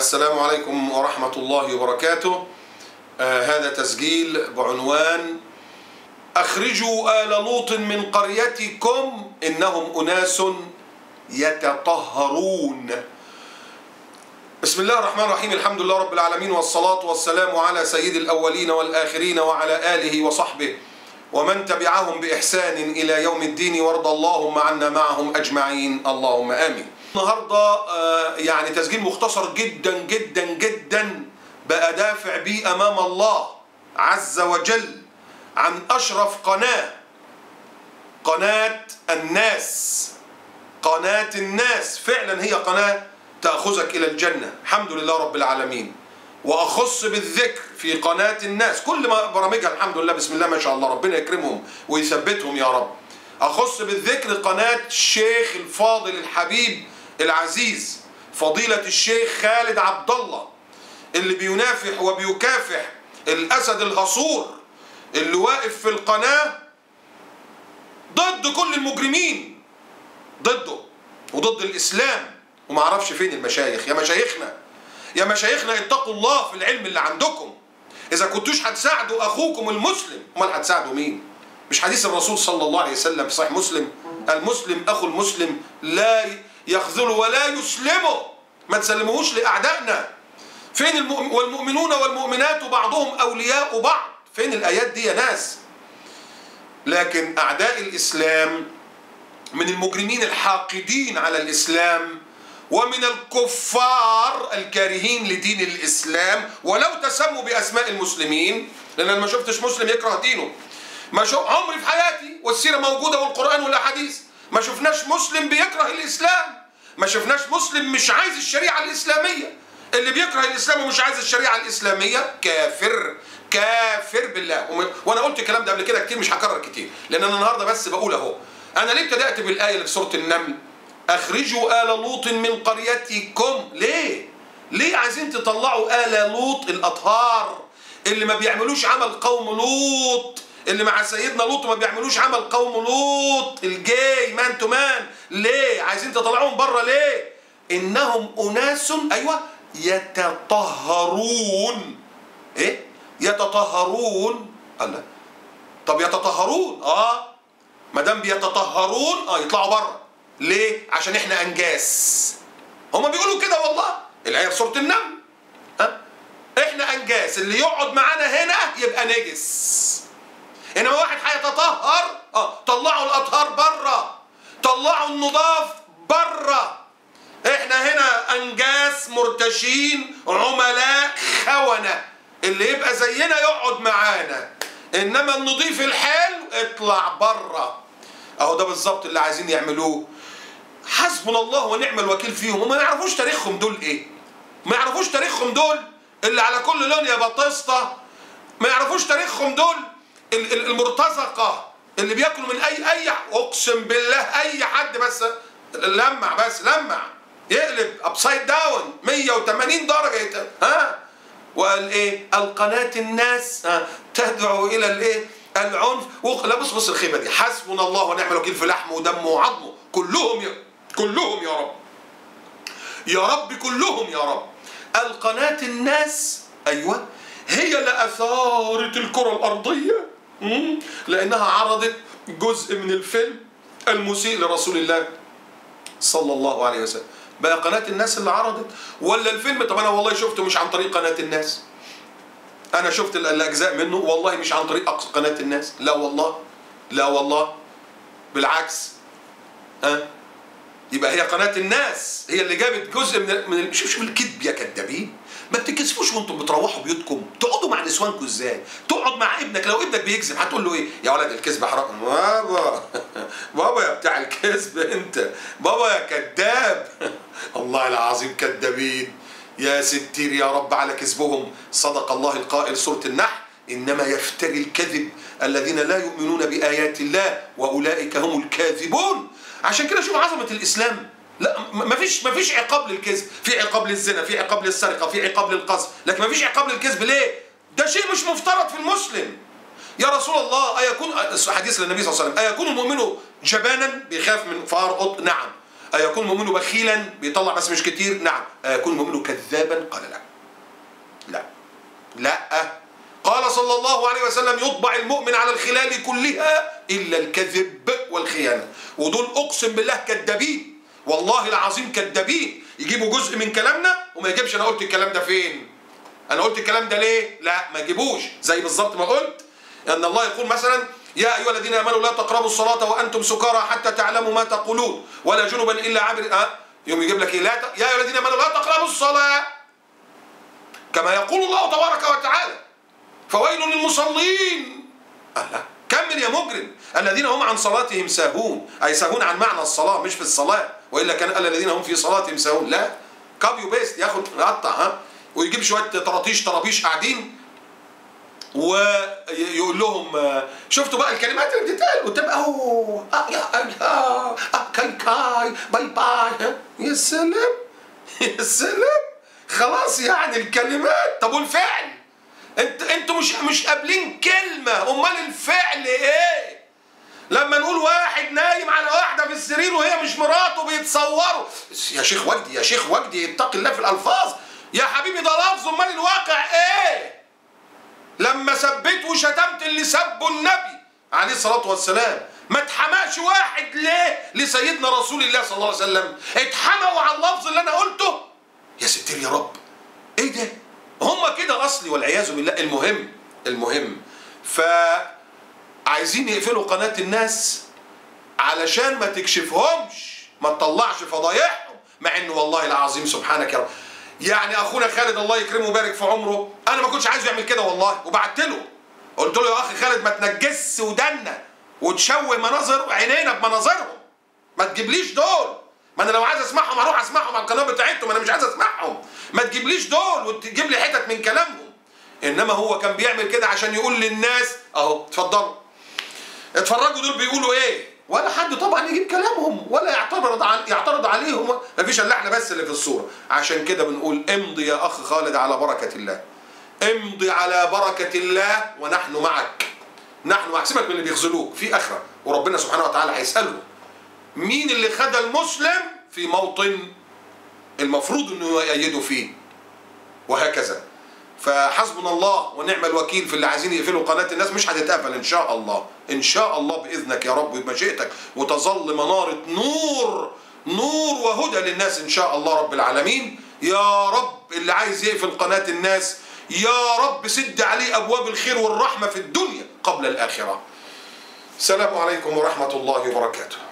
السلام عليكم ورحمة الله وبركاته. هذا تسجيل بعنوان أخرجوا آل لوط من قريتكم إنهم أناس يتطهرون. بسم الله الرحمن الرحيم. الحمد لله رب العالمين، والصلاة والسلام على سيد الأولين والآخرين وعلى آله وصحبه ومن تبعهم بإحسان إلى يوم الدين، وارض اللهم عنا معهم أجمعين، اللهم آمين. النهاردة يعني تسجيل مختصر جدا جدا جدا بأدافع بيه أمام الله عز وجل عن أشرف قناة الناس. قناة الناس فعلا هي قناة تأخذك إلى الجنة، الحمد لله رب العالمين. وأخص بالذكر في قناة الناس كل ما برامجها الحمد لله، بسم الله ما شاء الله، ربنا يكرمهم ويثبتهم يا رب. أخص بالذكر قناة الشيخ الفاضل الحبيب العزيز فضيلة الشيخ خالد عبد الله، اللي بينافح وبيكافح الأسد الهصور اللي واقف في القناة ضد كل المجرمين، ضده وضد الإسلام. وما عرفش فين المشايخ. يا مشايخنا اتقوا الله في العلم اللي عندكم. إذا كنتوش هتساعدوا أخوكم المسلم، أمال هتساعدوا مين؟ مش حديث الرسول صلى الله عليه وسلم في صحيح مسلم: المسلم أخو المسلم لا يخذله ولا يسلمه. ما تسلموهوش لأعدائنا. فين والمؤمنون والمؤمنات بعضهم أولياء بعض؟ فين الآيات دي يا ناس؟ لكن أعداء الإسلام من المجرمين الحاقدين على الإسلام ومن الكفار الكارهين لدين الإسلام، ولو تسموا بأسماء المسلمين، لأن أنا ما شفتش مسلم يكره دينه. ما شوف عمري في حياتي، والسيرة موجودة والقرآن والأحاديث، ما شفناش مسلم بيكره الإسلام. ما شفناش مسلم مش عايز الشريعة الإسلامية. اللي بيكره الإسلام ومش عايز الشريعة الإسلامية كافر بالله. وأنا قلت الكلام ده قبل كده كتير، مش هكرر كتير، لأن أنا النهاردة بس بقول أهو. أنا ليه ابتدأت بالآية اللي في سورة النمل: أخرجوا آل لوط من قريتكم؟ ليه عايزين تطلعوا آل لوط الأطهار اللي ما بيعملوش عمل قوم لوط، اللي مع سيدنا لوط ما بيعملوش عمل قوم لوط الجاي مان تو مان؟ ليه عايزين تطلعوهم بره؟ ليه؟ إنهم أناس يتطهرون. إيه؟ يتطهرون. الله. طب يتطهرون ما دام بيتطهرون يطلعوا بره. ليه؟ عشان احنا انجاس. هما بيقولوا كده والله، الآية في سورة النمل. احنا انجاس، اللي يقعد معانا هنا يبقى نجس. انما واحد هيتطهر طلعوا الاطهار بره، طلعوا النضاف بره. احنا هنا انجاس، مرتشين، عملاء، خونة. اللي يبقى زينا يقعد معانا، انما النضيف الحلو اطلع بره. اهو ده بالظبط اللي عايزين يعملوه. حسبنا الله ونعم الوكيل فيهم. وما يعرفوش تاريخهم دول ايه؟ ما يعرفوش تاريخهم دول اللي على كل لون يا بطسطة. ما يعرفوش تاريخهم دول المرتزقة اللي بياكلوا من اي اقسم بالله اي حد بس لمع يقلب ابسايد داون 180 درجة. وقال ايه؟ القناة الناس تدعو الى الايه؟ العنف. لا بص الخيبة دي. حسبنا الله ونعم الوكيل في لحمه ودمه وعظمه كلهم يا رب، يا رب كلهم يا رب. القناة الناس أيوة هي اللي أثارت الكرة الأرضية، لأنها عرضت جزء من الفيلم المسيء لرسول الله صلى الله عليه وسلم. بقى قناة الناس اللي عرضت ولا الفيلم؟ طب أنا والله شفته مش عن طريق قناة الناس. أنا شفت الأجزاء منه والله مش عن طريق قناة الناس. لا والله بالعكس. يبقى هي قناة الناس هي اللي جابت جزء من شوف الكذب يا كدابين. ما بتكسفوش وانتم بتروحوا بيوتكم؟ تقعدوا مع نسوانكم ازاي؟ تقعد مع ابنك، لو ابنك بيكذب هتقول له ايه؟ يا ولد الكذب حرام. بابا يا بتاع الكذب انت، بابا يا كذاب. الله العظيم كذابين. يا ستير يا رب على كذبهم. صدق الله القائل سورة النحل: إنما يفتري الكذب الذين لا يؤمنون بآيات الله وأولئك هم الكاذبون. عشان كده شوف عظمة الإسلام. لا مفيش عقاب للكذب. في عقاب للزنا، في عقاب للسرقة، في عقاب للقذف، لكن مفيش عقاب للكذب. ليه؟ ده شيء مش مفترض في المسلم. يا رسول الله أيكون، حديث للنبي صلى الله عليه وسلم: أيكون المؤمن جبانا بيخاف من فار قط؟ نعم. أيكون المؤمن بخيلا بيطلع بس مش كتير؟ نعم. أيكون المؤمن كذابا؟ قال لا. لا لا. قال صلى الله عليه وسلم يطبع المؤمن على الخلال كلها إلا الكذب والخيانة. ودول أقسم بالله كذابين، والله العظيم كذابين. يجيبوا جزء من كلامنا وما يجيبش أنا قلت الكلام ده فين، أنا قلت الكلام ده ليه. لا ما يجيبوش. زي بالظبط ما قلت أن الله يقول مثلا يا أيها الذين آمنوا لا تقربوا الصلاة وأنتم سكارى حتى تعلموا ما تقولون ولا جنبا إلا عابر. يوم يجيب لك إيه؟ يا أيها الذين آمنوا لا تقربوا الصلاة، كما يقول الله تبارك وتعالى فويل للمصلين. كمل يا مجرم. الذين هم عن صلاتهم ساهون، أي ساهون عن معنى الصلاة مش في الصلاة، وإلا كان الذين هم في صلاتهم ساهون. لا كابيو بيست، ياخد يقطع ويجيب شوية طرابيش قاعدين ويقول لهم شفتوا بقى الكلمات اللي بتتقال وتبقى كاي كاي باي باي. يا سلام يا سلام، خلاص يعني الكلمات. طب والفعل؟ انتوا مش قابلين كلمة، امال الفعل ايه؟ لما نقول واحد نايم على واحدة في السرير وهي مش مراته بيتصوروا، يا شيخ وجدي يا شيخ وجدي اتق الله في الألفاظ يا حبيبي، ده لفظ، امال الواقع ايه؟ لما سبيت وشتمت اللي سبوا النبي عليه الصلاة والسلام، ما اتحماش واحد ليه لسيدنا رسول الله صلى الله عليه وسلم؟ اتحموا على اللفظ اللي انا قلته. يا ستير يا رب، ايه ده؟ هم كده اصلي والعياذ بالله. المهم فعايزين يقفلوا قناة الناس علشان ما تكشفهمش، ما تطلعش فضايحهم، مع انه والله العظيم سبحانك يا رب. يعني اخونا خالد الله يكرمه ويبارك في عمره، انا ما كنتش عايزه يعمل كده والله، وبعت له قلت له يا اخي خالد ما تنجسش ودنا وتشوه مناظر عينينا بمناظرهم، ما تجيبليش دول. ما انا لو عايز اسمعهم اروح اسمعهم على القناه بتاعتهم، انا مش عايز اسمعهم. ما تجيبليش دول وتجيب لي حتت من كلامهم. انما هو كان بيعمل كده عشان يقول للناس اهو اتفضلوا اتفرجوا دول بيقولوا ايه، ولا حد طبعا يجيب كلامهم ولا يعترض عليهم، مفيش الا احنا بس اللي في الصوره. عشان كده بنقول امضي يا اخ خالد على بركه الله، امضي على بركه الله ونحن معك. نحن معك. سيبك من اللي بيخذلوك في اخره، وربنا سبحانه وتعالى هيساله مين اللي خذ المسلم في موطن المفروض انه يأيده فيه، وهكذا. فحسبنا الله ونعم الوكيل في اللي عايزين يقفلوا قناة الناس. مش هتتقفل ان شاء الله، ان شاء الله باذنك يا رب وبمشيئتك، وتظل منارة نور وهدى للناس ان شاء الله رب العالمين. يا رب اللي عايز يقفل قناة الناس يا رب سد عليه ابواب الخير والرحمة في الدنيا قبل الاخرة. السلام عليكم ورحمة الله وبركاته.